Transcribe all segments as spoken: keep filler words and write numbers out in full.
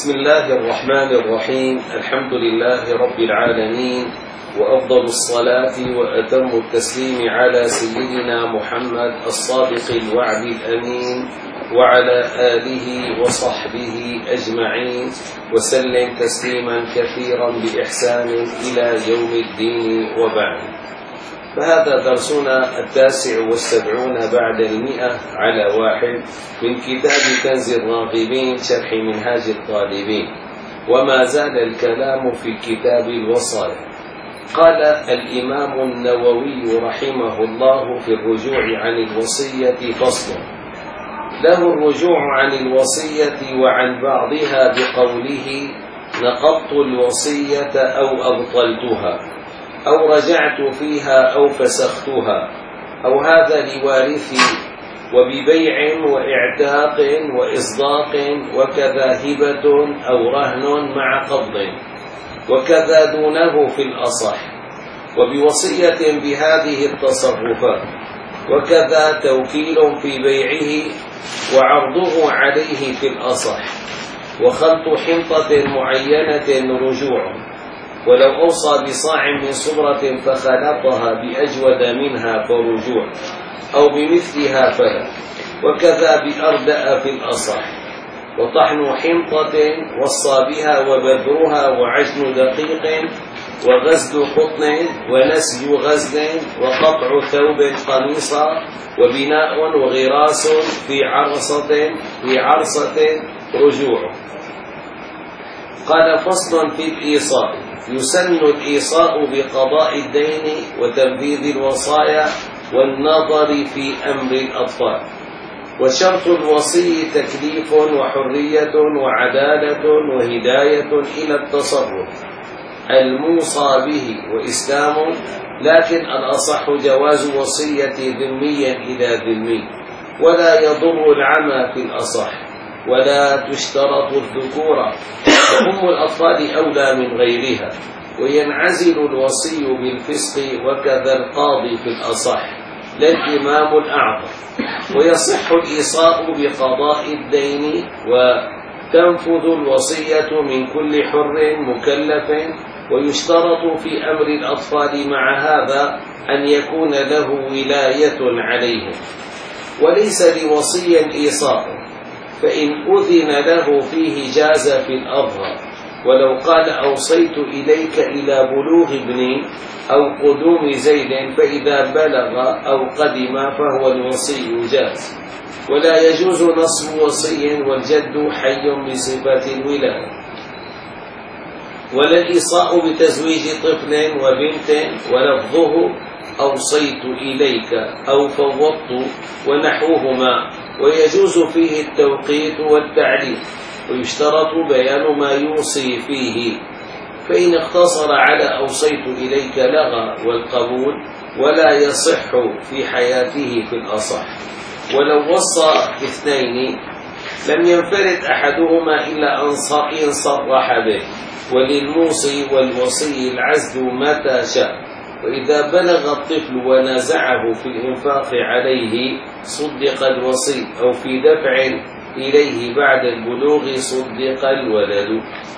بسم الله الرحمن الرحيم. الحمد لله رب العالمين، وأفضل الصلاة وأتم التسليم على سيدنا محمد الصادق الوعد الأمين وعلى آله وصحبه أجمعين، وسلم تسليما كثيرا بإحسان إلى يوم الدين، وبعد. فهذا درسنا التاسع والسبعون بعد المئة على واحد من كتاب كنز الراغبين شرح منهاج الطالبين، وما زال الكلام في كتاب الوصايا. قال الإمام النووي رحمه الله في الرجوع عن الوصية فصل: له الرجوع عن الوصية وعن بعضها بقوله نقضت الوصية أو أبطلتها أو رجعت فيها أو فسختها، أو هذا لوارثي، وببيع وإعتاق وإصداق، وكذا هبة أو رهن مع قبض، وكذا دونه في الأصح، وبوصية بهذه التصرفات، وكذا توكيل في بيعه وعرضه عليه في الأصح، وخلط حنطة معينة رجوع، ولو أوصى بصاع من صبرة فخلطها بأجود منها فرجوع، أو بمثلها فلا، وكذا بأردأ في الأصح، وطحن حنطة وصى بها وبذرها وعجن دقيق وغزل قطن ونسج غزل وقطع ثوب قميصا وبناء وغراس في عرصة في عرصة رجوع. قال فصل في الإيصاء: يسن الإيصاء بقضاء الدين وتنفيذ الوصايا والنظر في أمر الأطفال، وشرط الوصي تكليف وحرية وعدالة وهداية إلى التصرف الموصى به وإسلام، لكن الأصح جواز وصية ذميا إلى ذمي، ولا يضر العمى في الأصح، ولا تشترط الذكورة، وأم الأطفال أولى من غيرها، وينعزل الوصي بالفسق، وكذا القاضي في الأصح لا الإمام الأعظم. ويصح الإيصاء بقضاء الدين، وتنفذ الوصية من كل حر مكلف، ويشترط في أمر الأطفال مع هذا أن يكون له ولاية عليهم، وليس لوصي إيصاء، فإن أذن له فيه جاز في الأظهر. ولو قال أوصيت إليك إلى بلوغ ابني أو قدوم زيد، فإذا بلغ أو قدم فهو الوصي جاز. ولا يجوز نصب وصي والجد حي بصفة الولاية. ولا الإيصاء بتزويج طفل وبنت ولفظه أوصيت إليك أو فوضت ونحوهما، ويجوز فيه التوقيت والتعليل، ويشترط بيان ما يوصي فيه، فإن اقتصر على أوصيت إليك لغى والقبول ولا يصح في حياته في الأصح. ولو وصى اثنين لم ينفرد أحدهما إلا إن صرح به، وللموصي والوصي العزل متى شاء. وإذا بلغ الطفل ونازعه في الإنفاق عليه صدق الوصي، أو في دفع إليه بعد البلوغ صدق الولد.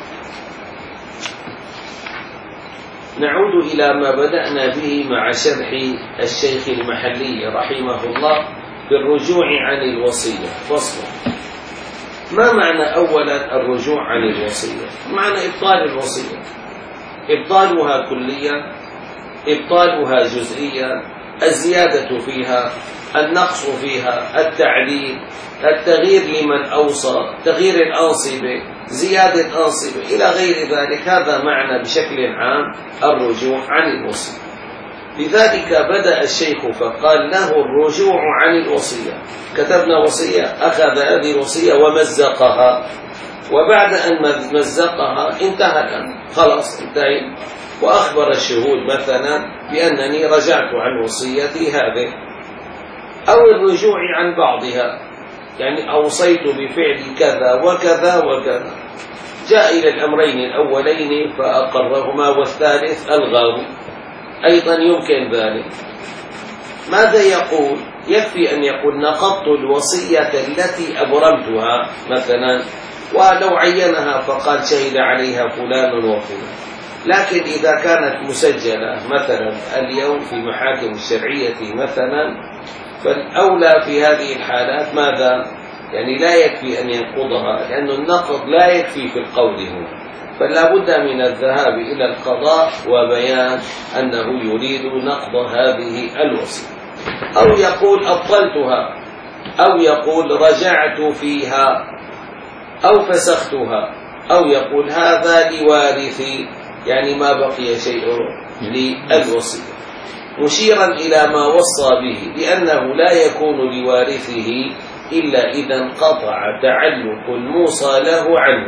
نعود إلى ما بدأنا به مع شرح الشيخ المحلي رحمه الله بالرجوع عن الوصية. فصل: ما معنى أولا الرجوع عن الوصية؟ معنى إبطال الوصية، إبطالها كليا، إبطالها جزئيا، الزيادة فيها، النقص فيها، التعليل، التغيير لمن أوصى، تغيير الأنصبة، زيادة أنصبة، إلى غير ذلك. هذا معنى بشكل عام الرجوع عن الوصية. لذلك بدأ الشيخ فقال له الرجوع عن الوصية. كتبنا وصية، أخذ هذه الوصية ومزقها، وبعد أن مزقها انتهى الأمر، خلاص انتهي، وأخبر الشهود مثلا بأنني رجعت عن وصيتي هذه. أو الرجوع عن بعضها، يعني أوصيت بفعل كذا وكذا وكذا، جاء إلى الأمرين الأولين فأقرهما، والثالث ألغاه، أيضا يمكن ذلك. ماذا يقول؟ يكفي أن يقول نقضت الوصية التي أبرمتها مثلا، ولو عينها فقال شهد عليها فلان وفلان. لكن إذا كانت مسجلة مثلا اليوم في محاكم الشرعية مثلا، فالأولى في هذه الحالات ماذا؟ يعني لا يكفي أن ينقضها، لأن النقض لا يكفي في القول هنا، فلا بد من الذهاب إلى القضاء وبيان أنه يريد نقض هذه الوصية، أو يقول أبطلتها، أو يقول رجعت فيها، أو فسختها، أو يقول هذا لوارثي، يعني ما بقي شيء للوصية، مشيرا إلى ما وصى به، لأنه لا يكون لوارثه إلا إذا انقطع تعلق الموصى له عنه.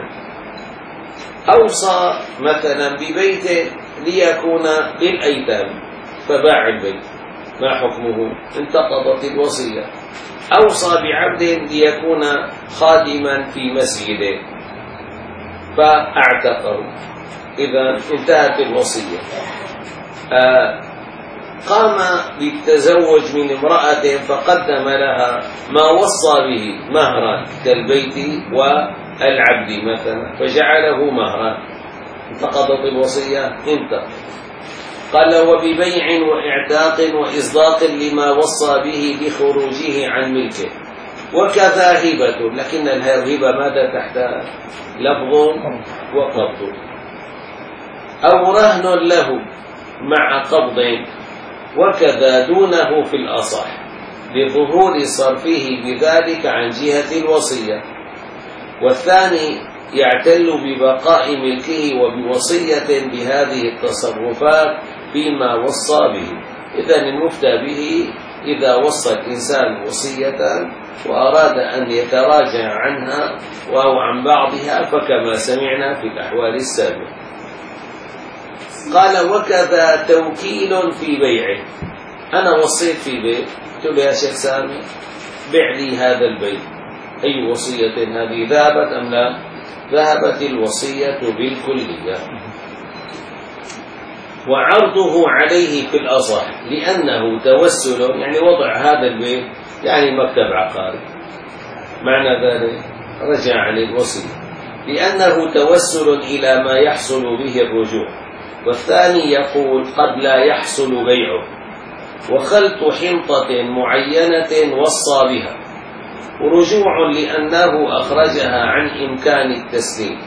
أوصى مثلا ببيت ليكون للأيتام فباع البيت، ما حكمه؟ انتقضت الوصية. أوصى بعبد ليكون خادما في مسجده فاعتقه، إذا انتهت الوصية. آه قام بالتزوج من امرأة فقدم لها ما وصى به مهرا كالبيت والعبد مثلا، فجعله مهرا، انتقضت الوصية؟ انتقضت. قال وببيع واعتاق وإصداق لما وصى به بخروجه عن ملكه، وكذا هبة، لكن الهبة ماذا تحتها؟ لفظ وقبض، أو رهن له مع قبض، وكذا دونه في الأصح لظهور صرفه بذلك عن جهة الوصية. والثاني يعتل ببقاء ملكه وبوصية بهذه التصرفات فيما وصى به. إذن المفتى به إذا وصى الإنسان وصية وأراد أن يتراجع عنها أو عن بعضها فكما سمعنا في الأحوال السابقة. قال وكذا توكيل في بيعه، أنا وصيت في بيت، قلت له يا شيخ سامي بيع لي هذا البيت، أي وصية هذه؟ ذهبت أم لا؟ ذهبت الوصية بالكلية. وعرضه عليه في الأصح لأنه توسل، يعني وضع هذا البيت يعني مكتب عقاري، معنى ذلك رجع عن الوصية لأنه توسل إلى ما يحصل به الرجوع. والثاني يقول قد لا يحصل بيعه، وخلط حنطة معينة وصى بها، ورجوع لأنه أخرجها عن إمكان التسليم.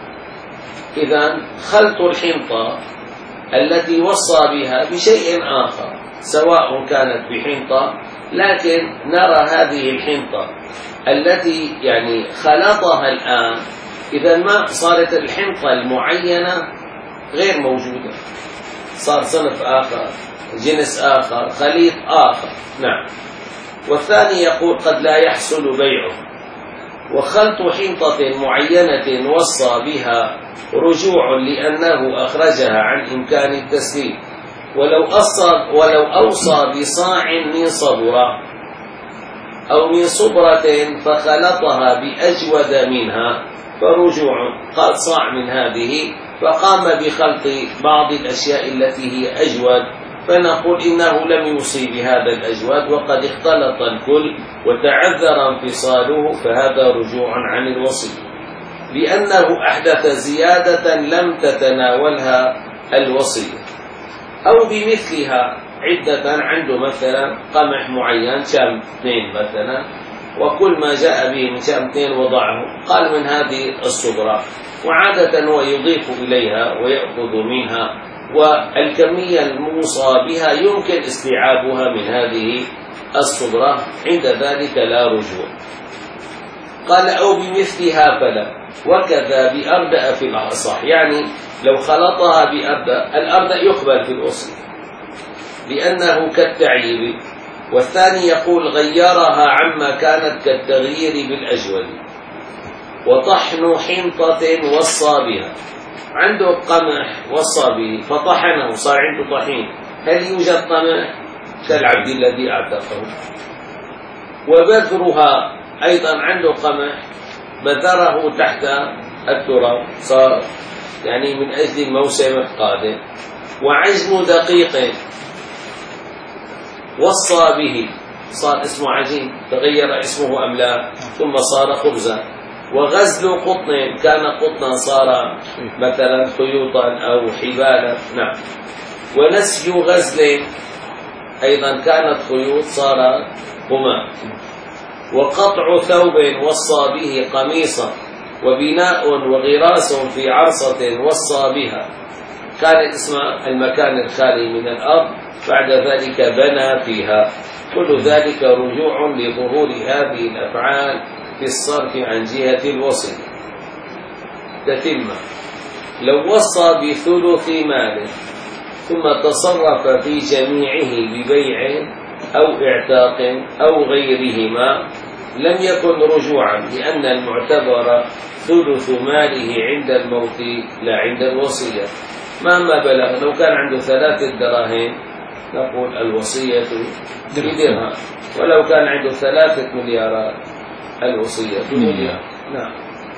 إذن خلط الحنطة التي وصى بها بشيء آخر سواء كانت بحنطة، لكن نرى هذه الحنطة التي يعني خلطها الآن، إذا ما صارت الحنطة المعينة غير موجودة، صار صنف آخر، جنس آخر، خليط آخر. نعم. والثاني يقول قد لا يحصل بيعه، وخلط حنطة معينة وصى بها رجوع لأنه أخرجها عن إمكان التسليم، ولو أصى ولو أوصى بصاع من صبرة أو من صبرة فخلطها بأجود منها فرجوع، قال صاع من هذه فقام بخلط بعض الأشياء التي هي أجود، فنقول إنه لم يوصي بهذا الأجود وقد اختلط الكل وتعذر انفصاله، فهذا رجوع عن الوصي لأنه أحدث زيادة لم تتناولها الوصية. أو بمثلها عدة، عنده مثلا قمح معين شام اثنين مثلا، وكل ما جاء به من شام اثنين وضعه، قال من هذه الصبرة، وعادة هو يضيف إليها ويأخذ منها، والكمية الموصى بها يمكن استيعابها من هذه الصبرة، عند ذلك لا رجوع. قال أو بمثلها فلا، وكذا بأردأ في الأصح، يعني لو خلطها بأردأ، الأردأ يقبل في الوصية لأنه كالتعيير. والثاني يقول غيرها عما كانت كالتغيير بالأجود. وطحن حنطة وصى بها، عنده قمح وصى به فطحنه صار عنده طحين، هل يوجد قمح كالعبد الذي اعتقه؟ وبذرها أيضا عنده قمح بذره تحت التراب صار يعني من أجل الموسم القادم. وعجن دقيق وصى به، صار اسمه عجين، تغير اسمه أم لا، ثم صار خبزا، وغزل قطن، كان قطنا صار مثلا خيوطا أو حبالا. نعم. ونسج غزل أيضا كانت خيوط صار قمام. وقطع ثوب وصى به قميصا، وبناء وغراس في عرصة وصى بها، كان اسم المكان الخالي من الأرض، بعد ذلك بنى فيها. كل ذلك رجوع لظهور هذه الأفعال في الصرف عن جهة الوصي. تتمة: لو وصى بثلث مال ثم تصرف في جميعه ببيع أو اعتاق أو غيرهما لم يكن رجوعا، لأن المعتبر ثلث ماله عند الموت لا عند الوصية. مهما بلغ، لو كان عنده ثلاثة دراهم نقول الوصية بدرهم، ولو كان عنده ثلاثة مليارات الوصية بمليار. نعم.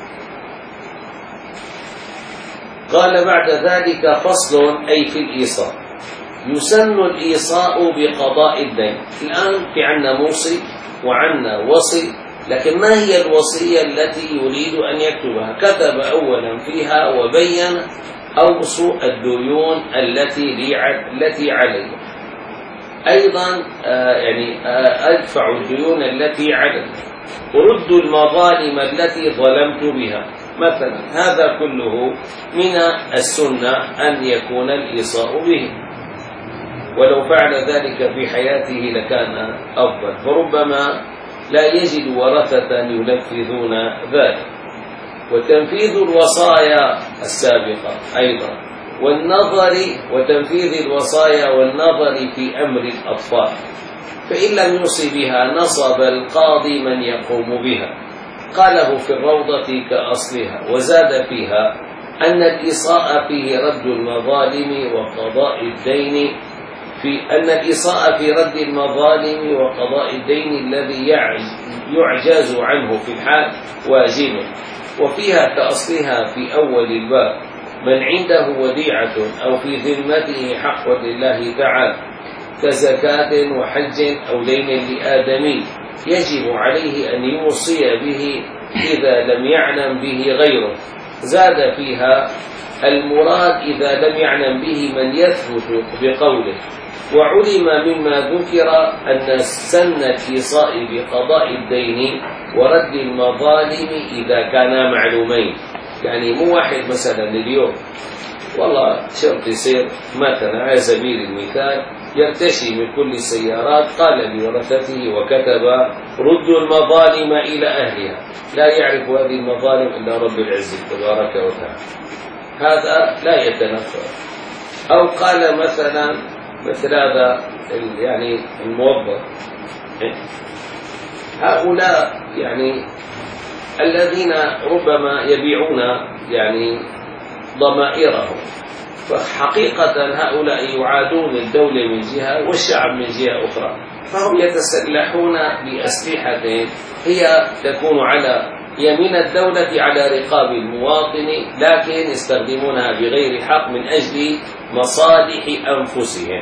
قال بعد ذلك: فصل أي في الإيصاء. يسن الإيصاء بقضاء الدين. الآن في عنا موصي وعنا وصي، لكن ما هي الوصية التي يريد أن يكتبها؟ كتب أولا فيها وبين أوصوا الديون التي التي علي، أيضا آه يعني آه أدفع الديون التي علي، ورد المظالم التي ظلمت بها مثلا. هذا كله من السنة أن يكون الإيصاء به، ولو فعل ذلك في حياته لكان أفضل، فربما لا يجد ورثة ينفذون ذلك. وتنفيذ الوصايا السابقة أيضا، والنظر وتنفيذ الوصايا والنظر في أمر الأطفال، فإن لم يوصي بها نصب القاضي من يقوم بها. قاله في الروضة كأصلها، وزاد فيها أن الإيصاء فيه رد المظالم وقضاء الدين، في أن الإيصاء في رد المظالم وقضاء الدين الذي يعجز عنه في الحال واجب. وفيها كأصلها في أول الباب: من عنده وديعة أو في ذمته حق لله تعالى كزكاة وحج أو دين لآدمي يجب عليه أن يوصي به إذا لم يعلم به غيره. زاد فيها: المراد إذا لم يعلم به من يثبت بقوله. وعلم مما ذكر أن سن الإيصاء بقضاء الدين ورد المظالم إذا كانا معلومين. يعني مو واحد مثلا اليوم والله شرط يصير مثلا على سبيل المثال يرتشي من كل السيارات، قال لورثته وكتب رد المظالم إلى أهلها، لا يعرف هذه المظالم إلا رب العزة تبارك وتعالى، هذا لا يتنفر. أو قال مثلا مثل هذا يعني الموظف، هؤلاء يعني الذين ربما يبيعون يعني ضمائرهم، فحقيقة هؤلاء يعادون الدولة من جهة والشعب من جهة أخرى، فهم يتسلحون بأسلحة هي تكون على يمين الدولة على رقاب المواطن، لكن يستخدمونها بغير حق من أجل مصالح أنفسهم.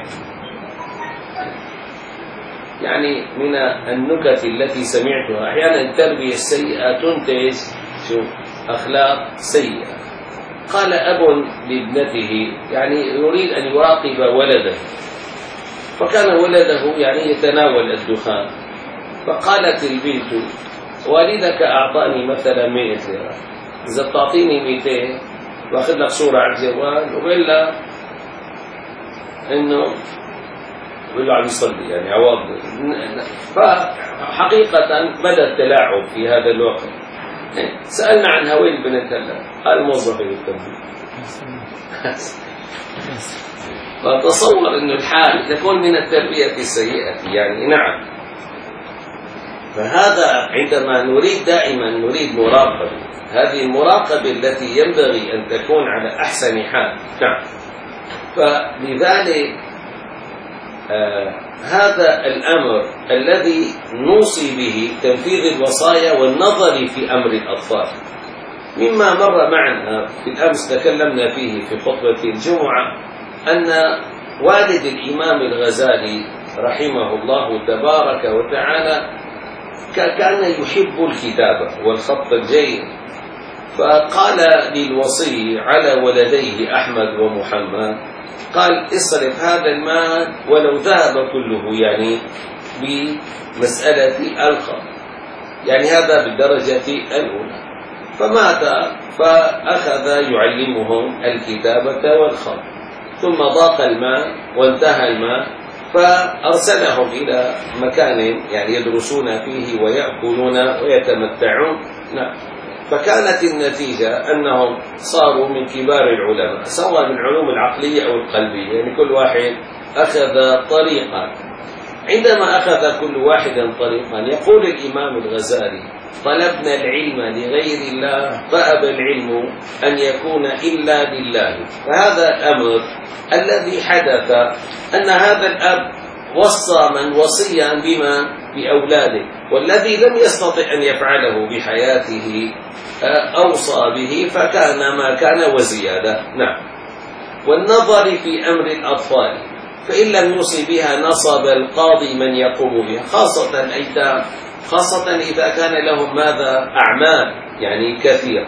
يعني من النكت التي سمعتها أحيانا التربية السيئة تنتج شو أخلاق سيئة. قال أب لابنته يعني يريد أن يراقب ولده، فكان ولده يعني يتناول الدخان، فقالت البنت: والدك أعطاني مثلا مئة ليرة، إذا تعطيني مئتين واخذ لك صورة على الجوال، وإلا إنه ولا عم يصلي يعني عواض. فحقيقة بدأ التلاعب في هذا الوقت. سألنا عنها: وين البنت هلا؟ قال موظفة بالتنظيف. فتصور أن الحال تكون من التربية السيئة يعني. نعم. فهذا عندما نريد دائما نريد مراقبة، هذه المراقبة التي ينبغي أن تكون على أحسن حال. نعم. فلذلك آه هذا الأمر الذي نوصي به تنفيذ الوصايا والنظر في أمر الأطفال، مما مر معنا في الأمس تكلمنا فيه في خطبة الجمعة، أن والد الإمام الغزالي رحمه الله تبارك وتعالى كان يحب الكتابة والخط الجيد، فقال للوصي على ولديه أحمد ومحمد، قال اصرف هذا المال ولو ذهب كله يعني بمسألة الخط، يعني هذا بالدرجة الأولى. فمات فأخذ يعلمهم الكتابة والخط، ثم ضاق المال وانتهى المال فأرسلهم إلى مكان يعني يدرسون فيه ويأكلون ويتمتعون. نعم. فكانت النتيجة أنهم صاروا من كبار العلماء، سواء من العلوم العقلية أو القلبية، يعني كل واحد أخذ طريقا. عندما أخذ كل واحد طريقا، يقول الإمام الغزالي: طلبنا العلم لغير الله فأبى العلم أن يكون إلا لله. فهذا الأمر الذي حدث أن هذا الأب وصى من وصيا بما بأولاده، والذي لم يستطع أن يفعله بحياته أوصى به، فكان ما كان وزيادة. نعم. والنظر في أمر الأطفال، فإن لم يوصي بها نصب القاضي من يقوم بها، خاصة الأيتام، خاصة إذا كان لهم ماذا أعمال يعني كثير.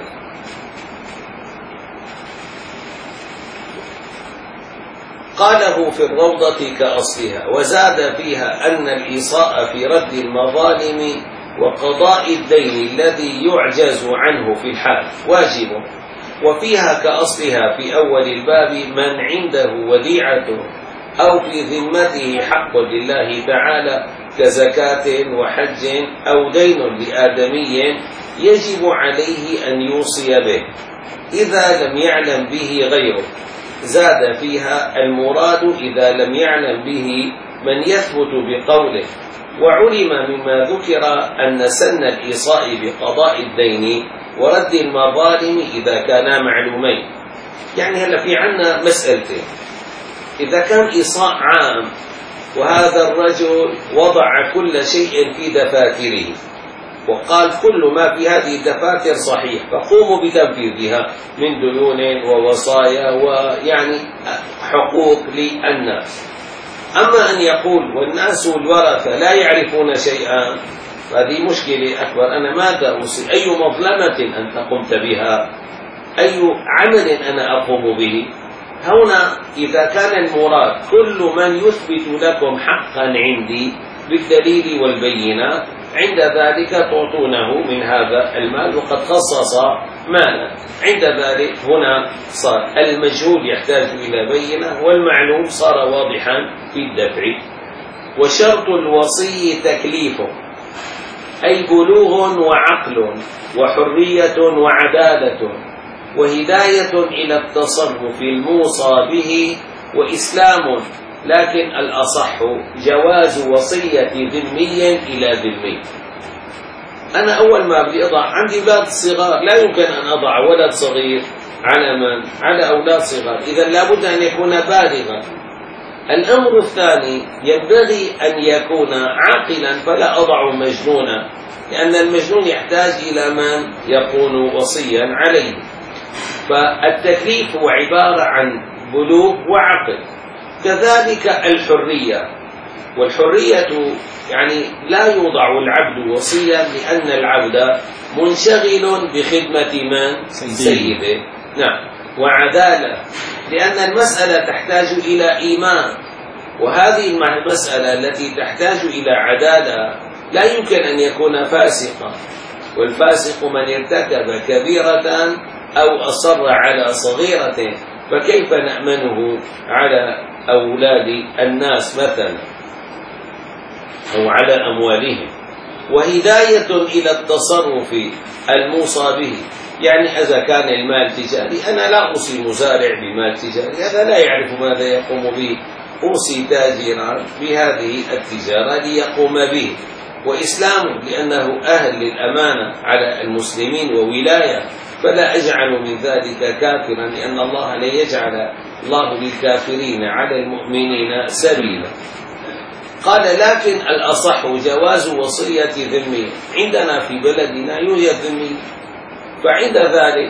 قاله في الروضة كأصلها، وزاد فيها أن الإيصاء في رد المظالم وقضاء الدين الذي يعجز عنه في الحال واجب، وفيها كأصلها في أول الباب من عنده وديعة أو في ذمته حق لله تعالى كزكاة وحج أو دين لآدمي يجب عليه أن يوصي به إذا لم يعلم به غيره. زاد فيها المراد إذا لم يعلم به من يثبت بقوله. وعلم مما ذكر أن سن الإيصاء بقضاء الدين ورد المظالم إذا كانا معلومين. يعني هلا في عنا مسألتين: إذا كان إيصاء عام وهذا الرجل وضع كل شيء في دفاتره وقال كل ما في هذه الدفاتر صحيح فقوموا بتنفيذها من ديون ووصايا ويعني حقوق للناس. أما أن يقول والناس الورثة لا يعرفون شيئا، هذه مشكلة أكبر. أنا ماذا أوصي؟ أي مظلمة أنت قمت بها؟ أي عمل أنا أقوم به؟ هنا إذا كان المراد كل من يثبت لكم حقا عندي بالدليل والبينة، عند ذلك تعطونه من هذا المال، وقد خصص مالا. عند ذلك هنا صار المجهول يحتاج إلى بينة، والمعلوم صار واضحا في الدفع. وشرط الوصي تكليفه، أي بلوغ وعقل وحرية وعدالة وهداية إلى التصرف الموصى به وإسلام. لكن الأصح جواز وصية ذمي إلى ذمي. أنا أول ما بدي أضع عندي أولاد صغار، لا يمكن أن أضع ولد صغير على من؟ على أولاد صغار، إذا لابد أن يكون بالغا. الأمر الثاني ينبغي أن يكون عاقلا، فلا أضع مجنونا، لأن المجنون يحتاج إلى من يكون وصيا عليه. فالتكليف هو عبارة عن بلوغ وعقل. كذلك الحرية، والحرية يعني لا يوضع العبد وصيا، لأن العبد منشغل بخدمة من؟ سيده. نعم. وعدالة، لأن المسألة تحتاج إلى إيمان، وهذه المسألة التي تحتاج إلى عدالة لا يمكن أن يكون فاسقا، والفاسق من ارتكب كبيرة أو أصر على صغيرة، فكيف نأمنه على أولاد الناس مثلا أو على أموالهم؟ وهداية إلى التصرف الموصى به، يعني إذا كان المال تجاري، أنا لا أوصي مزارع بمال تجاري، هذا لا يعرف ماذا يقوم به، أوصي تاجرا بهذه التجارة ليقوم به. وإسلام، لأنه أهل للأمانة على المسلمين وولاية، فلا أجعل من ذلك كافرا، لأن الله لا يجعل الله للكافرين على المؤمنين سبيلا. قال: لكن الأصح جواز وصية ذمي. عندنا في بلدنا يوجد ذمي، فعند ذلك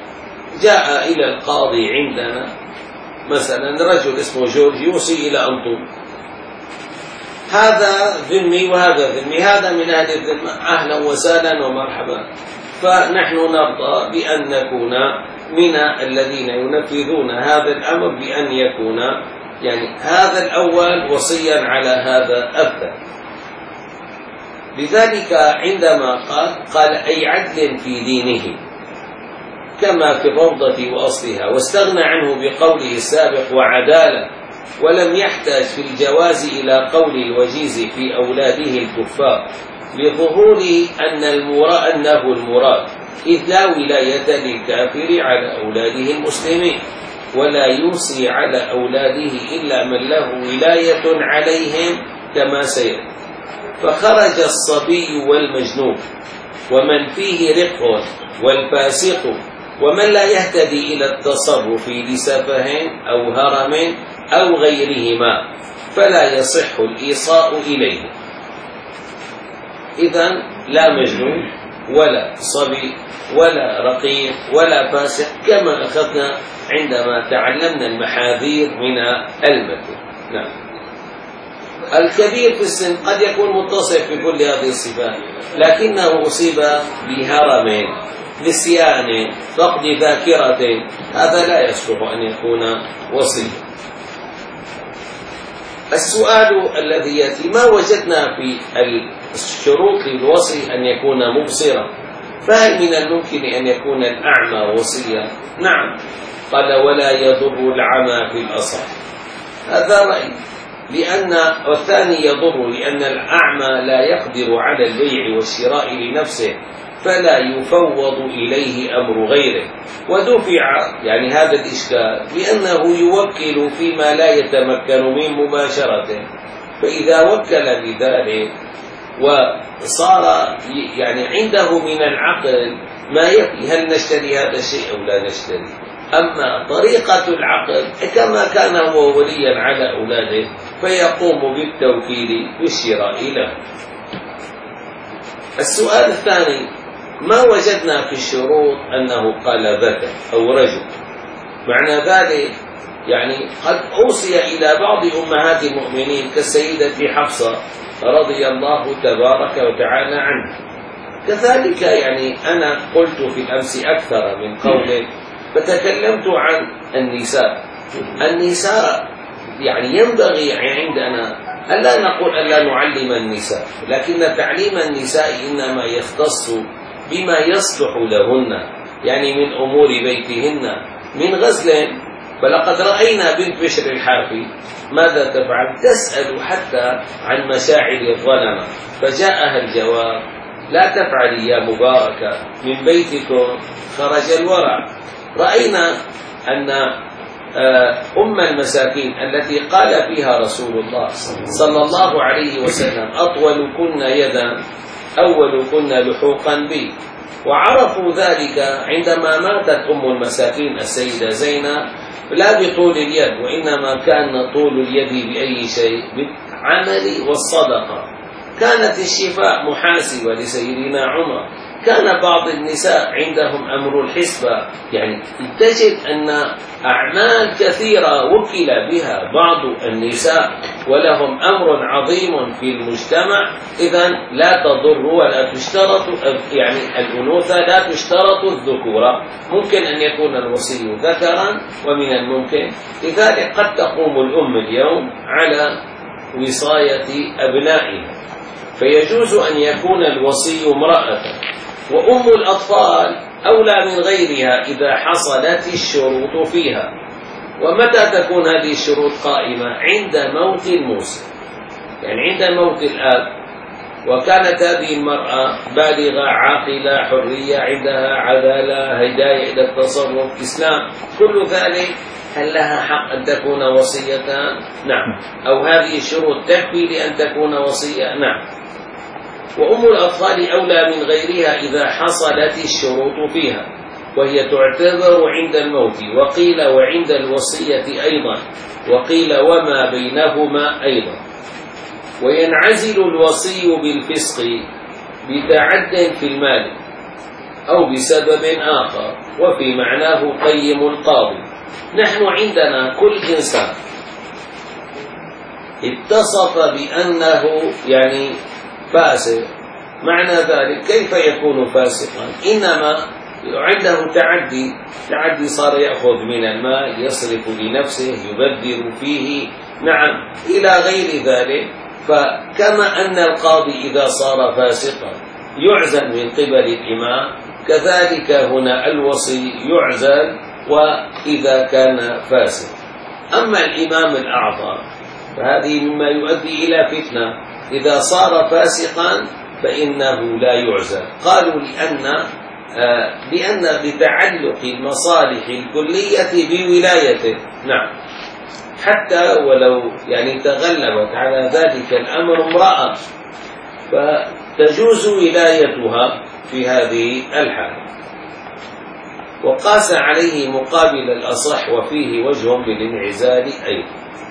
جاء إلى القاضي عندنا مثلا رجل اسمه جورج يوصي إلى أنطون، هذا ذمي وهذا ذمي، هذا من أهل الذمة، أهلا وسهلا ومرحبا. فنحن نرضى بأن نكون من الذين ينفذون هذا الأمر، بأن يكون يعني هذا الأول وصيا على هذا الثاني. لذلك عندما قال قال أي عدل في دينه كما في الروضة وأصلها، واستغنى عنه بقوله السابق وعدالة، ولم يحتاج في الجواز إلى قول الوجيز في أولاده الكفار، لظهور أن المراد أنه المراد، إذ لا ولاية للكافر على أولاده المسلمين، ولا يوصي على أولاده إلا من له ولاية عليهم كما سيأتي. فخرج الصبي والمجنون ومن فيه رق والفاسق ومن لا يهتدي إلى التصرف لسفه أو هرم أو غيرهما، فلا يصح الإيصاء إليه. إذن لا مجنون ولا صبي ولا رقيق ولا فاسق، كما أخذنا عندما تعلمنا المحاذير من المتن. نعم. الكبير في السن قد يكون متصف بكل هذه الصفات، لكنه أصيب بهرم، نسيان، فقد ذاكرة، هذا لا يصلح أن يكون وصيا. السؤال الذي يأتي: ما وجدنا في الشروط للوصي أن يكون مبصرا، فهل من الممكن أن يكون الأعمى وصيا؟ نعم. قال ولا يضر العمى في الأصح، هذا رأي، لأن والثاني يضر لأن الأعمى لا يقدر على البيع والشراء لنفسه، فلا يفوض إليه أمر غيره. ودفع يعني هذا الإشكال بأنه يوكل فيما لا يتمكن من مباشرته، فإذا وكل بذلك وصار يعني عنده من العقل ما يكفي، هل نشتري هذا الشيء أو لا نشتري؟ أما طريقة العقل كما كان هو وليا على أولاده فيقوم بالتوكيل بالشراء له. السؤال الثاني: ما وجدنا في الشروط أنه قال ذكر أو رجل، معنى ذلك يعني قد أوصي إلى بعض أمهات المؤمنين كالسيدة حفصة رضي الله تبارك وتعالى عنها. كذلك يعني أنا قلت في الأمس أكثر من قول، فتكلمت عن النساء. النساء يعني ينبغي عندنا ألا نقول ألا نعلم النساء، لكن تعليم النساء إنما يختص بما يصلح لهن، يعني من أمور بيتهن، من غزل. فلقد رأينا بنت بشر الحافي ماذا تفعل؟ تسأل حتى عن مشاعر الظلمة، فجاءها الجواب: لا تفعلي يا مباركة، من بيتكم خرج الورع. رأينا أن أم المساكين التي قال فيها رسول الله صلى الله عليه وسلم: أطول كن يدا أول كن لحوقا بي، وعرفوا ذلك عندما ماتت أم المساكين السيدة زينب، لا بطول اليد، وإنما كان طول اليد بأي شيء؟ بالعمل والصدقة. كانت الشفاء محاسبة لسيدنا عمر. كان بعض النساء عندهم أمر الحسبة، يعني تجد أن أعمال كثيرة وكل بها بعض النساء ولهم أمر عظيم في المجتمع. إذن لا تضر ولا تشترط، يعني الأنوثة لا تشترط الذكورة، ممكن أن يكون الوصي ذكرا ومن الممكن. لذلك قد تقوم الأم اليوم على وصاية أبنائها، فيجوز أن يكون الوصي امرأة. وأم الأطفال أولى من غيرها إذا حصلت الشروط فيها. ومتى تكون هذه الشروط قائمة؟ عند موت الموصي، يعني عند موت الأب، وكانت هذه المرأة بالغة عاقلة حرية، عندها عدالة، هداية إلى التصرف، إسلام، كل ذلك، هل لها حق أن تكون وصية؟ نعم. أو هذه الشروط تكفي لأن تكون وصية؟ نعم. وأم الأطفال أولى من غيرها إذا حصلت الشروط فيها، وهي تعتبر عند الموت، وقيل وعند الوصية أيضا، وقيل وما بينهما أيضا. وينعزل الوصي بالفسق بتعد في المال أو بسبب آخر، وفي معناه قيم القاضي. نحن عندنا كل إنسان اتصف بأنه يعني فاسق، معنى ذلك كيف يكون فاسقا؟ إنما عنده تعدي، تعدي صار يأخذ من الماء، يصرف لنفسه، يبذر فيه، نعم، إلى غير ذلك. فكما أن القاضي إذا صار فاسقا يعزل من قبل الإمام، كذلك هنا الوصي يعزل وإذا كان فاسق. أما الإمام الأعظم فهذه مما يؤدي إلى فتنة، إذا صار فاسقا فإنه لا يعزل. قالوا لأن آه لأن بتعلق المصالح الكلية بولايته، نعم، حتى ولو يعني تغلبت على ذلك الأمر امرأة فتجوز ولايتها في هذه الحالة. وقاس عليه مقابل الأصح وفيه وجه بالانعزال أيضا.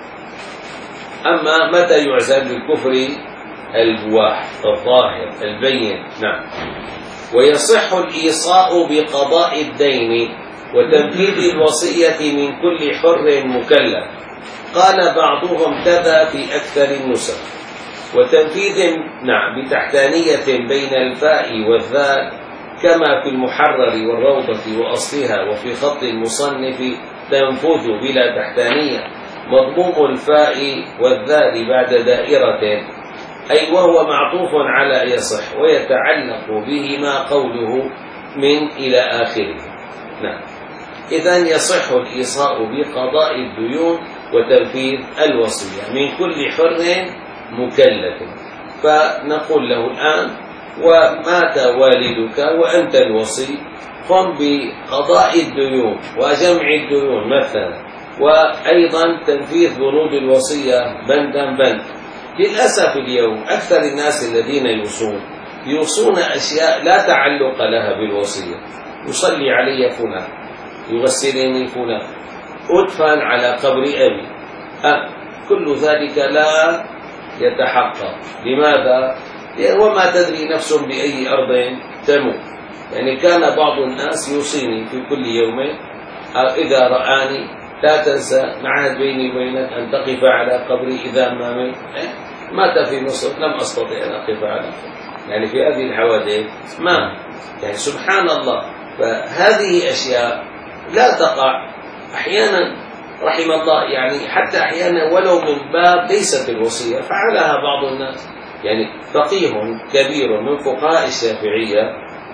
أما متى يعزل؟ بالكفر البواح الظاهر البين، نعم. ويصح الإيصاء بقضاء الدين وتنفيذ الوصية من كل حر مكلف. قال بعضهم كذا في أكثر النسخ. وتنفيذ، نعم، بتحتانية بين الفاء والذال كما في المحرر والروضة وأصلها، وفي خط المصنف تنفذ بلا تحتانية، مضموم الفاء والذال بعد دائرة، أي وهو معطوف على يصح، ويتعلق بهما قوله من إلى آخره، نعم. إذن يصح الإيصاء بقضاء الديون وتنفيذ الوصية من كل حر مكلف. فنقول له الآن: ومات والدك وأنت الوصي، قم بقضاء الديون وجمع الديون مثلا، وأيضا تنفيذ بنود الوصية بندا بند. للأسف اليوم أكثر الناس الذين يوصون يوصون أشياء لا تعلق لها بالوصية. يصلي علي فلان، يغسلني فلان، أدفن على قبر أبي، أه كل ذلك لا يتحقق. لماذا؟ وما تدري نفس بأي أرض تموت. يعني كان بعض الناس يوصيني في كل يوم إذا رآني: لا تنسى نعهد بيني وبينك أن تقف على قبري إذا ما مت. مات في مصر، لم أستطع أن أقف على قبري. يعني في هذه الحوادث ما يعني سبحان الله. فهذه أشياء لا تقع. أحيانا رحم الله، يعني حتى أحيانا ولو من باب ليست الوصية فعلها بعض الناس. يعني فقيه كبير من فقهاء الشافعية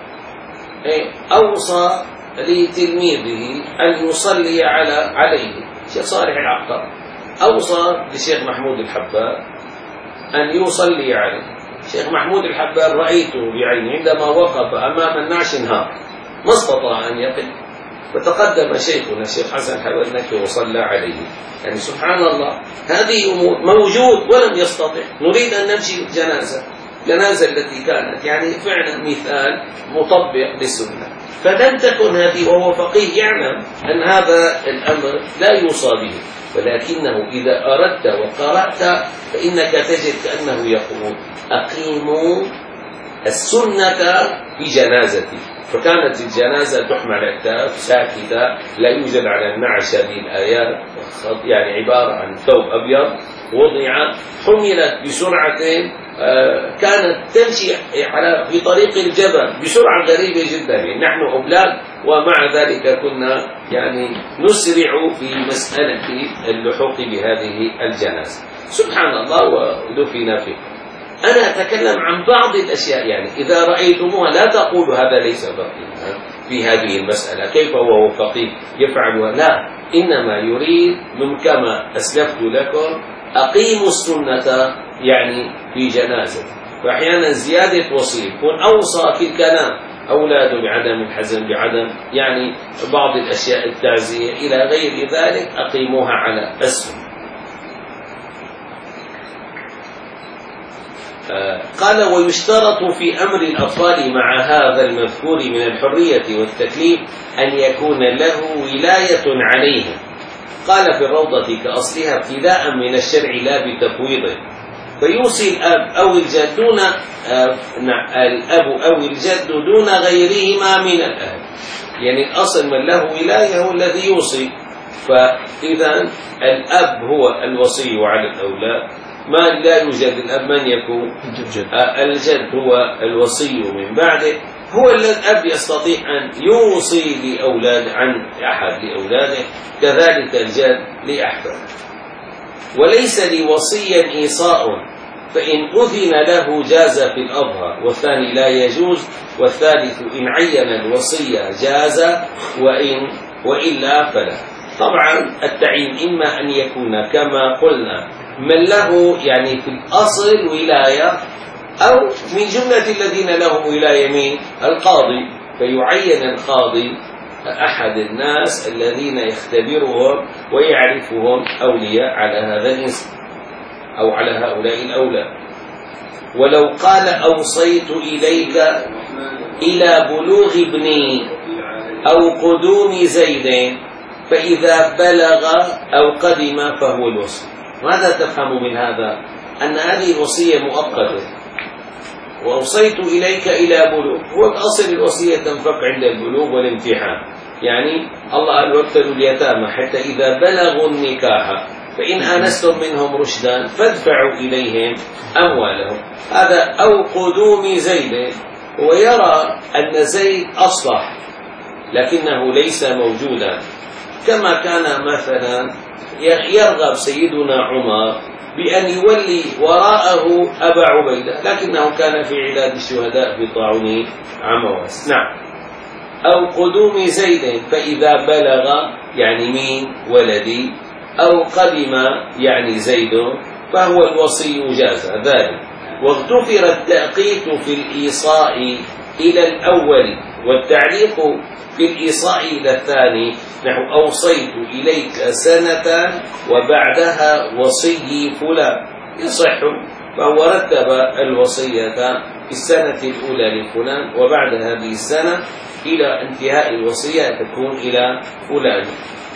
أوصى لتلميذه أن يصلي على عليه، شيخ صالح العقار أوصى لشيخ محمود الحبار أن يصلي عليه. شيخ محمود الحبار رأيته بعيني عندما وقف أمام النعش انهار، ما استطاع أن يقف، فتقدم شيخنا الشيخ حسن حبرنك وصلى عليه. يعني سبحان الله، هذه أمور موجود ولم يستطع. نريد أن نمشي الجنازة، الجنازة التي كانت يعني فعلا مثال مطبق للسنة، فلم تكن هذه، وهو فقيه يعلم أن هذا الأمر لا يوصى به، ولكنه إذا أردت وقرأت فإنك تجد كأنه يقول: أقيموا السنة في جنازتي. فكانت الجنازة تحمل على الكتاف ساكتة، لا يوجد على النعش هذه الآيات، يعني عبارة عن ثوب أبيض وضع، حملت بسرعة، كانت تمشي على في طريق الجبل بسرعة غريبة جدا. يعني نحن أبلاد ومع ذلك كنا يعني نسرع في مسألة اللحوق بهذه الجنازة. سبحان الله. ودفن فيه. أنا أتكلم عن بعض الأشياء، يعني إذا رأيتموها لا تقولوا هذا ليس فقيه في هذه المسألة، كيف هو فقيه يفعلها؟ لا، إنما يريد من كما أسلفت لكم: أقيموا السنة يعني في جنازة. فأحيانا زيادة وصية يكون أوصى في الكلام: أولاد بعدم الحزن، بعدم يعني بعض الأشياء التعزية إلى غير ذلك، أقيموها على السنة. قال: ويشترط في أمر الأطفال مع هذا المذكور من الحرية والتكليف أن يكون له ولاية عليهم. قال في الروضة كأصلها: ابتداء من الشرع لا بتفويضه. فيوصي الأب أو الجد دون الأب أو الجد دون غيرهما من الأهل. يعني الأصل من له ولاية هو الذي يوصي. فإذا الأب هو الوصي على الأولاد، ما لا يوجد الأب من يكون؟ الجد هو الوصي من بعده. هو الأب يستطيع أن يوصي لأولاد عن أحد لأولاده، كذلك الجد لأحفاده. وليس لوصي إيصاء، فإن أذن له جاز في الأظهر، والثاني لا يجوز، والثالث إن عين الوصي جاز وإن وإلا فلا. طبعا التعيين إما أن يكون كما قلنا من له يعني في الأصل ولاية، أو من جملة الذين لهم ولاية من القاضي، فيعين القاضي أحد الناس الذين يختبرهم ويعرفهم أولياء على هذا الإنسان أو على هؤلاء الأولاد. ولو قال أوصيت إليك إلى بلوغ ابني أو قدوم زيد، فإذا بلغ أو قدم فهو الوصي. ماذا تفهم من هذا؟ أن هذه الوصية مؤقتة. وأوصيت إليك إلى بلوغ، هو الأصل الوصية تنفق عند البلوغ والامتحان، يعني الله قال وابتلوا اليتامى حتى إذا بلغوا النكاح فإن آنستم منهم رشدا فادفعوا إليهم أموالهم. هذا أو قدوم زيد، ويرى أن زيد أصلح لكنه ليس موجودا، كما كان مثلا يرغب سيدنا عمر بأن يولي وراءه أبا عبيدة، لكنه كان في عداد الشهداء في طاعون عمواس. نعم. أو قدوم زيد، فإذا بلغ يعني مين ولدي، أو قدم يعني زيد، فهو الوصي جاز ذلك. واغتفر التأقيت في الإيصاء إلى الأول والتعليق في الإيصاء إلى الثاني، نحو أوصيت إليك سنة وبعدها وصي فلان، يصح، فهو رتب الوصية في السنة الأولى لفلان، وبعد هذه السنة إلى انتهاء الوصية تكون إلى فلان.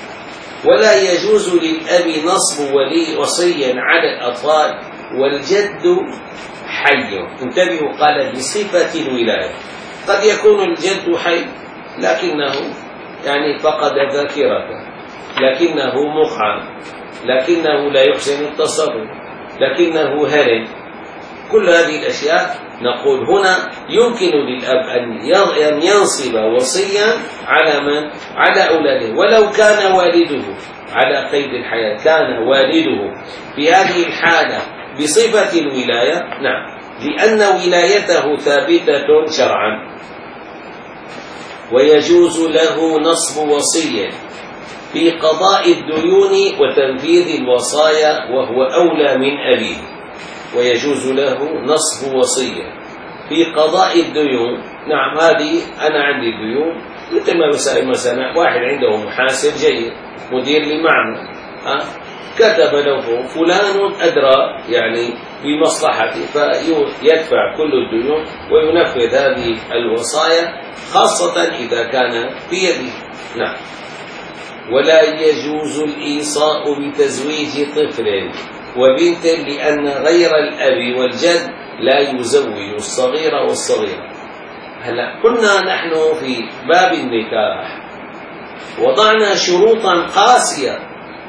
ولا يجوز للأب نصب ولي وصيا على الأطفال والجد حي. انتبهوا، قال بصفة الولاية. قد يكون الجد حي لكنه يعني فقد ذاكرته، لكنه مقعد، لكنه لا يحسن التصرف، لكنه هرم. كل هذه الأشياء نقول هنا يمكن للأب أن ينصب وصيا على من؟ على أولاده، ولو كان والده على قيد الحياة، كان والده في هذه الحالة بصفة الولاية، نعم، لأن ولايته ثابتة شرعا. ويجوز له نصب وصية في قضاء الديون وتنفيذ الوصايا وهو أولى من أبيه. ويجوز له نصب وصية في قضاء الديون. نعم، هذه أنا عندي ديون، مثل ما بسأل مثلا واحد عنده محاسب جيد، مدير لمعمل، ها كتب له فلان أدرى يعني بمصلحته، فيدفع كل الديون وينفذ هذه الوصايا، خاصة إذا كان في يده. نعم. ولا يجوز الإيصاء بتزويج طفل وبنت، لأن غير الأب والجد لا يزوج الصغير والصغيرة. هلا كنا نحن في باب النكاح وضعنا شروطا قاسية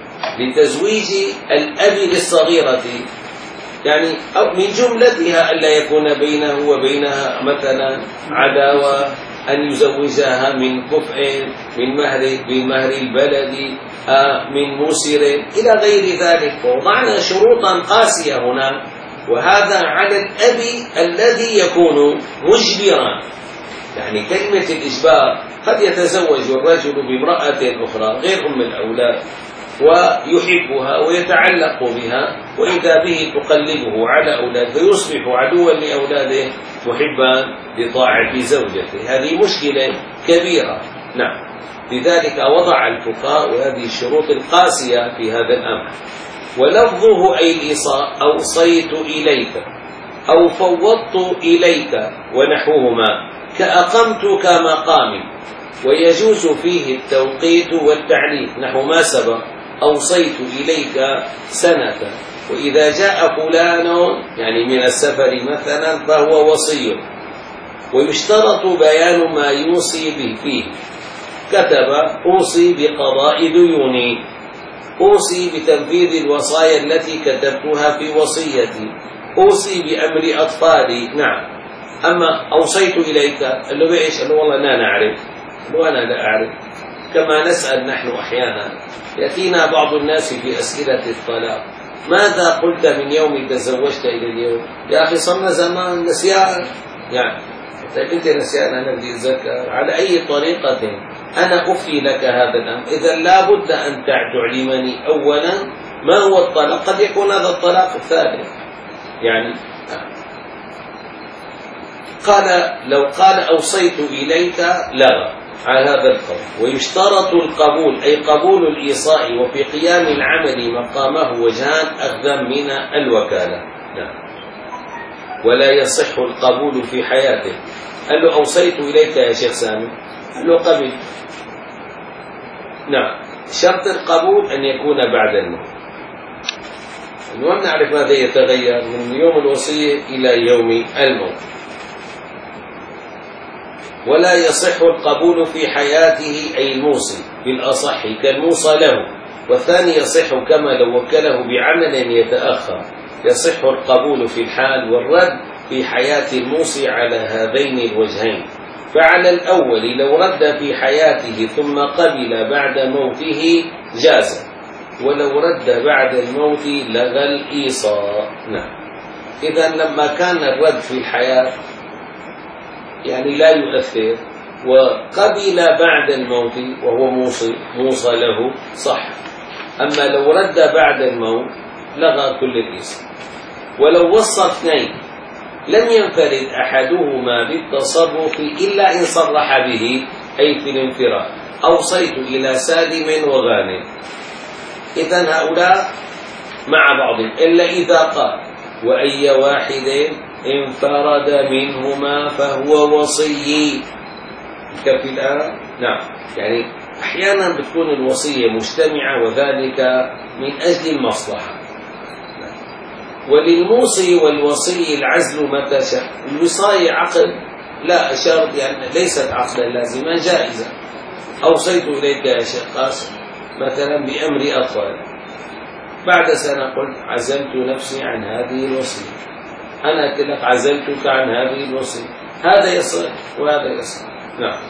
لتزويج الأب للصغيرة، يعني أو من جملتها ألا يكون بينه وبينها مثلا عداوة، أن يزوجها من كفء، من مهر من مهر البلد، من موسر، إلى غير ذلك. ووضعنا شروطا قاسية هنا، وهذا على الأب الذي يكون مجبرا. يعني كلمة الإجبار، قد يتزوج الرجل بامرأة أخرى غير أم الأولاد ويحبها ويتعلق بها، وإذا به تقلبه على أولاده فيصبح عدوا لأولاده محبا لطاعة زوجته. هذه مشكلة كبيرة. نعم. لذلك وضع الفقهاء هذه الشروط القاسية في هذا الأمر. ولفظه أي الإيصاء أوصيت إليك أو فوضت إليك ونحوهما كأقمت كمقام. ويجوز فيه التوقيت والتعليق، نحو ما سبق أوصيت إليك سنة، وإذا جاء فلان يعني من السفر مثلا فهو وصي. ويشترط بيان ما يوصي به فيه، كتب أوصي بقضاء ديوني، أوصي بتنفيذ الوصايا التي كتبتها في وصيتي، أوصي بأمر أطفالي. نعم. أما أوصيت إليك، قال له بإيش؟ قال له والله لا نعرف. قال له أنا لا أعرف. كما نسأل نحن أحيانا، يأتينا بعض الناس في أسئلة الطلاق: ماذا قلت من يوم تزوجت إلى اليوم؟ يا أخي صرنا زمان نسيان، يعني طيب أنت نسيان، أنا بدي أتذكر على أي طريقة أنا أفتي لك هذا الأمر؟ إذا لابد أن تعلمني أولا ما هو الطلاق، قد يكون هذا الطلاق الثالث يعني. قال لو قال أوصيت إليك لغى على هذا القول. ويشترط القبول أي قبول الإيصاء وفي قيام العمل مقامه وجهان أخذا من الوكالة. نعم. ولا يصح القبول في حياته. قال له أوصيت إليك يا شيخ سامي، قال له قبل. نعم. شرط القبول أن يكون بعد الموت. المهم نعرف ماذا يتغير من يوم الوصية إلى يوم الموت. ولا يصح القبول في حياته أي الموصي بالأصح كالموصى له، والثاني يصح كما لو وكله بعمل يتأخر. يصح القبول في الحال والرد في حياة الموصي على هذين الوجهين. فعلى الأول لو رد في حياته ثم قبل بعد موته جاز، ولو رد بعد الموت لغى الإيصاء. نعم. إذا لما كان الرد في الحياة يعني لا يؤثر، وقبل بعد الموت وهو موصي موصى له صح. أما لو رد بعد الموت لغى كل الإيصاء. ولو وصى اثنين لم ينفرد أحدهما بالتصرف إلا إن صرح به أي في الانفراد: أوصيت إلى سالم وغانم. إذن هؤلاء مع بعض، إلا إذا قال: وأي واحد انفرد منهما فهو وصي. كفي الآن. نعم. يعني أحيانا بتكون الوصية مجتمعة وذلك من أجل المصلحة. وللموصي والوصي العزل متى شاء. الوصاية عقد لا شرط، يعني ليست عقدا لازما، جائزة. أوصيت إليك يا شيخ قاسم مثلا بأمر أطفال، بعد سنة قلت عزلت نفسي عن هذه الوصية، أنا قلت لك عزلتك عن هذه الوصية، هذا يصح وهذا يصح. نعم.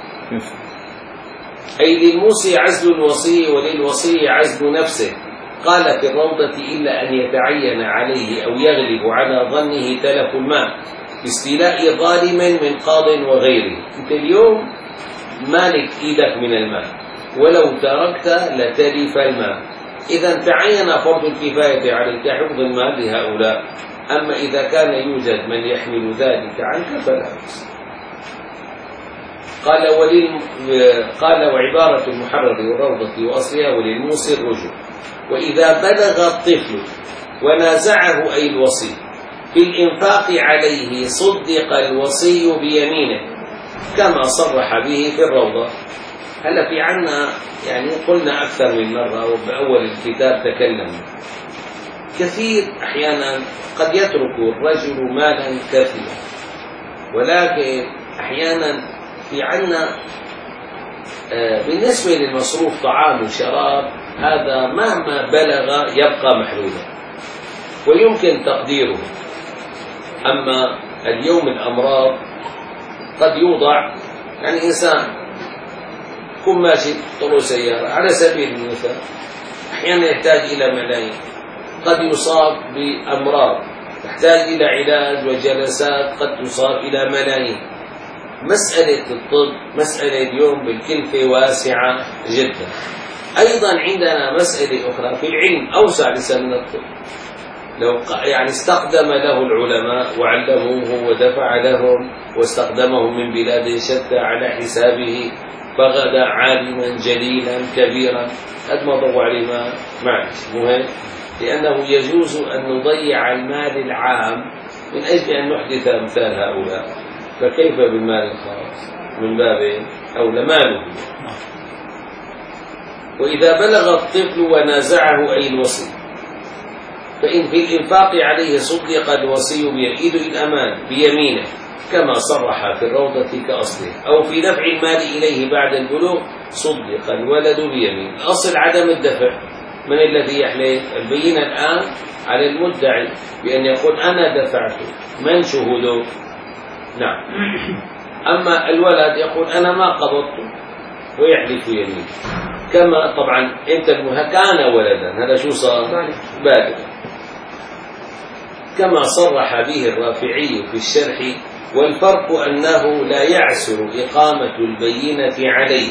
أي للموصي عزل الوصي وللوصي عزل نفسه. قال في الروضة: إلا أن يتعين عليه أو يغلب على ظنه تلف المال باستيلاء ظالم من قاض وغيره. أنت اليوم مالك إيدك من المال، ولو تركت لتلف المال. إذا تعين فرض الكفاية عليك حفظ المال لهؤلاء. أما إذا كان يوجد من يحمل ذلك عنك فلا بأس. قال ولل... قال وعبارة المحرر والروضة وأصلها: وللموصي الرجوع. وإذا بلغ الطفل ونازعه أي الوصي في الإنفاق عليه صدق الوصي بيمينه كما صرح به في الروضة. هلا في عنا يعني قلنا أكثر من مرة وبأول الكتاب تكلمنا كثير، أحيانا قد يترك الرجل مالا كثيرا، ولكن أحيانا في عنا بالنسبة للمصروف طعام وشراب هذا مهما بلغ يبقى محلولا ويمكن تقديره. أما اليوم الأمراض قد يوضع، يعني إنسان يكون ماشي طلو سيارة على سبيل المثال أحيانا يحتاج إلى ملايين، قد يصاب بأمراض تحتاج إلى علاج وجلسات قد تصاب إلى ملايين. مسألة الطب مسألة اليوم بالكلفة واسعة جدا. أيضا عندنا مسألة أخرى في العلم أوسع لسه من الطب، لو يعني استخدم له العلماء وعلموه ودفع لهم واستخدمهم من بلاد شتى على حسابه فغدا عالما جليلا كبيرا، قد ما ضوع عليه ما معلش مهم، لأنه يجوز أن نضيع المال العام من أجل أن نحدث أمثال هؤلاء، فكيف بالمال الخاص من باب أولى ماله. وإذا بلغ الطفل ونازعه أي الوصي فإن في الإنفاق عليه صدق الوصي بيد الأمان بيمينه كما صرح في الروضة كأصله، أو في دفع المال إليه بعد البلوغ صدق الولد بيمين. الأصل عدم الدفع، من الذي يحلف؟ البينة الآن على المدعي بأن يقول أنا دفعته. من شهوده؟ نعم. أما الولد يقول أنا ما قبضته ويحلف يمين. كما طبعا أنت كان ولدا، هذا شو صار؟ بالغ. كما صرح به الرافعي في الشرح: والفرق أنه لا يعسر إقامة البينة عليه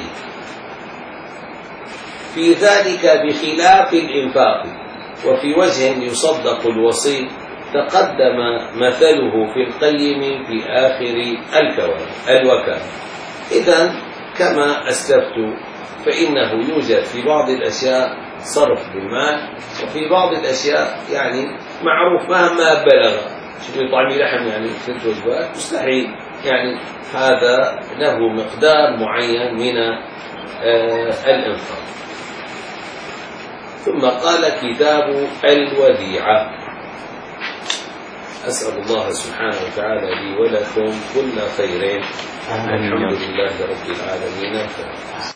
في ذلك بخلاف الإنفاق. وفي وجه يصدق الوصي تقدم مثله في القيم في آخر الوكالة. إذن كما أسلفت فإنه يوجد في بعض الأشياء صرف بالمال، وفي بعض الأشياء يعني معروف مهما بلغ، شو طعمي لحم يعني ست وجبات مستحيل، يعني هذا له مقدار معين من آه الإنفاق. ثم قال: كتاب الوديعة. أسأل الله سبحانه وتعالى لي ولكم كل خير. الحمد لله رب العالمين.